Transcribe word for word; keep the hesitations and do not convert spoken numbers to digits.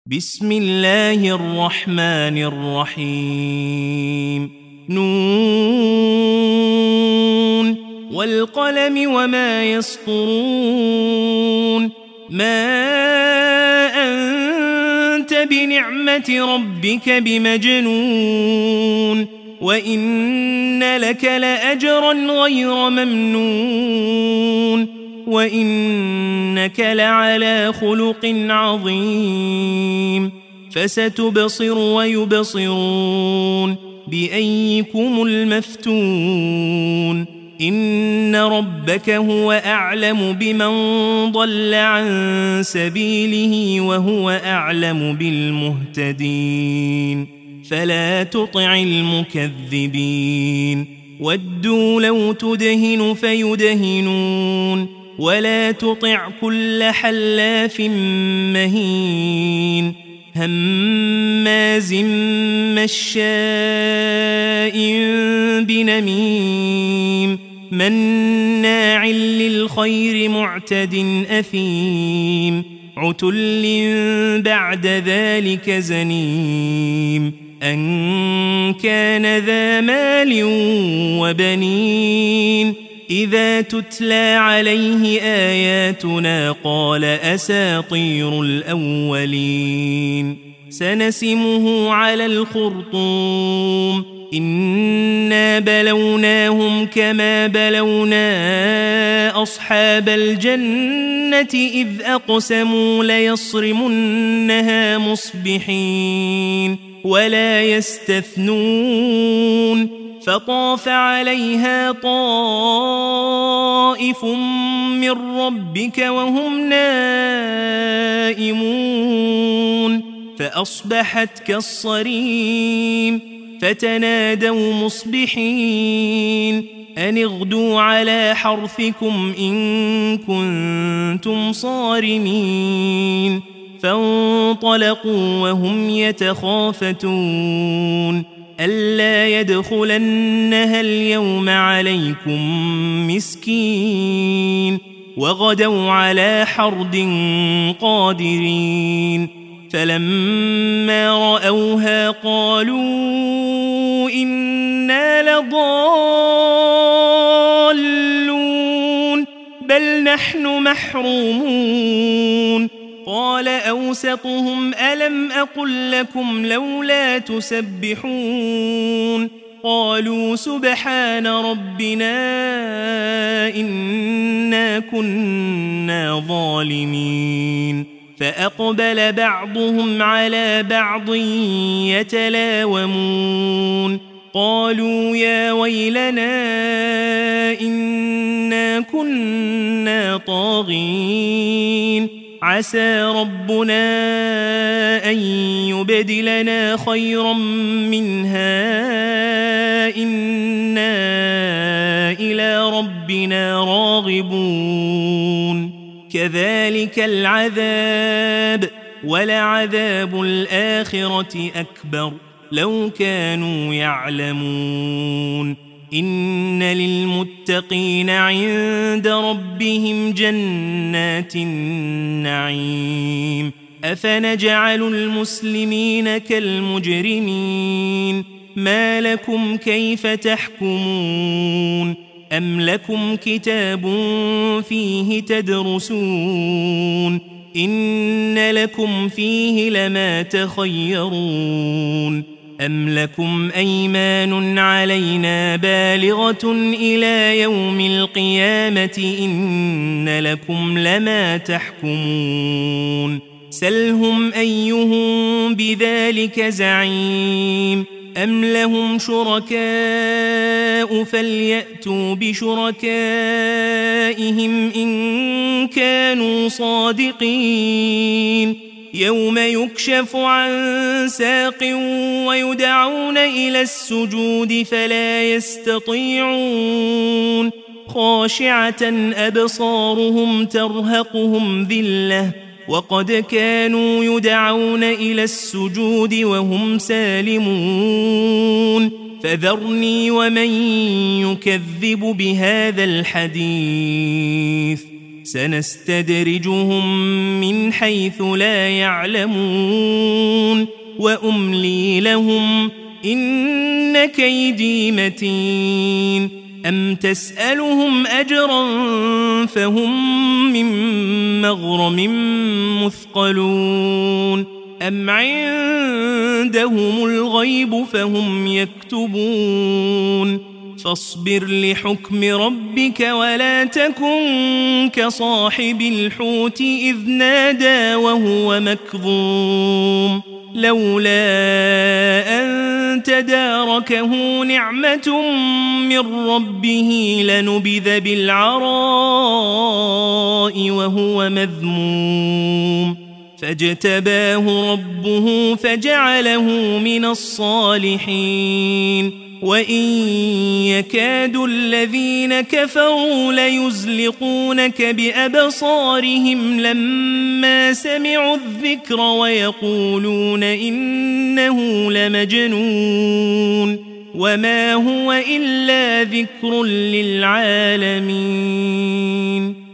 بسم الله الرحمن الرحيم نون والقلم وما يسطرون ما أنت بنعمة ربك بمجنون وإن لك لأجرا غير ممنون وإنك لعلى خلق عظيم فستبصر ويبصرون بأيكم المفتون إن ربك هو أعلم بمن ضل عن سبيله وهو أعلم بالمهتدين فلا تطع المكذبين ودوا لو تدهن فيدهنون ولا تطع كل حلاف مهين هماز مشاء بنميم مناع للخير معتد أثيم عتل بعد ذلك زنيم أن كان ذا مال وبنين إذا تتلى عليه آياتنا قال أساطير الأولين سنسمه على الخرطوم إنا بلوناهم كما بلونا أصحاب الجنة إذ أقسموا ليصرمنها مصبحين ولا يستثنون فطاف عليها طائف من ربك وهم نائمون فأصبحت كالصريم فتنادوا مصبحين أن اغدوا على حرثكم إن كنتم صارمين فانطلقوا وهم يتخافتون ألا يدخلنها اليوم عليكم مسكين وغدوا على حرد قادرين فلما رأوها قالوا إنا لضالون بل نحن محرومون قال أوسطهم ألم أقل لكم لولا تسبحون قالوا سبحان ربنا إنا كنا ظالمين فأقبل بعضهم على بعض يتلاومون قالوا يا ويلنا إنا كنا طاغين عسى ربنا أن يبدلنا خيرا منها إنا إلى ربنا راغبون كذلك العذاب ولعذاب الآخرة أكبر لو كانوا يعلمون إن للمتقين عند ربهم جنات النعيم أفنجعل المسلمين كالمجرمين ما لكم كيف تحكمون أم لكم كتاب فيه تدرسون إن لكم فيه لما تخيرون أم لكم أيمان علينا بالغة إلى يوم القيامة إن لكم لما تحكمون سلهم أيهم بذلك زعيم أم لهم شركاء فليأتوا بشركائهم إن كانوا صادقين يوم يكشف عن ساق ويدعون إلى السجود فلا يستطيعون خاشعة أبصارهم ترهقهم ذلة وقد كانوا يدعون إلى السجود وهم سالمون فذرني ومن يكذب بهذا الحديث سنستدرجهم من حيث لا يعلمون وأملي لهم إن كيدي متين أم تسألهم أجرا فهم من مغرم مثقلون أم عندهم الغيب فهم يكتبون فاصبر لحكم ربك ولا تكن كصاحب الحوت إذ نادى وهو مكظوم لولا أن تداركه نعمة من ربه لنبذ بالعراء وهو مذموم فاجتباه ربه فجعله من الصالحين وإن يكاد الذين كفروا ليزلقونك بأبصارهم لما سمعوا الذكر ويقولون إنه لمجنون وما هو إلا ذكر للعالمين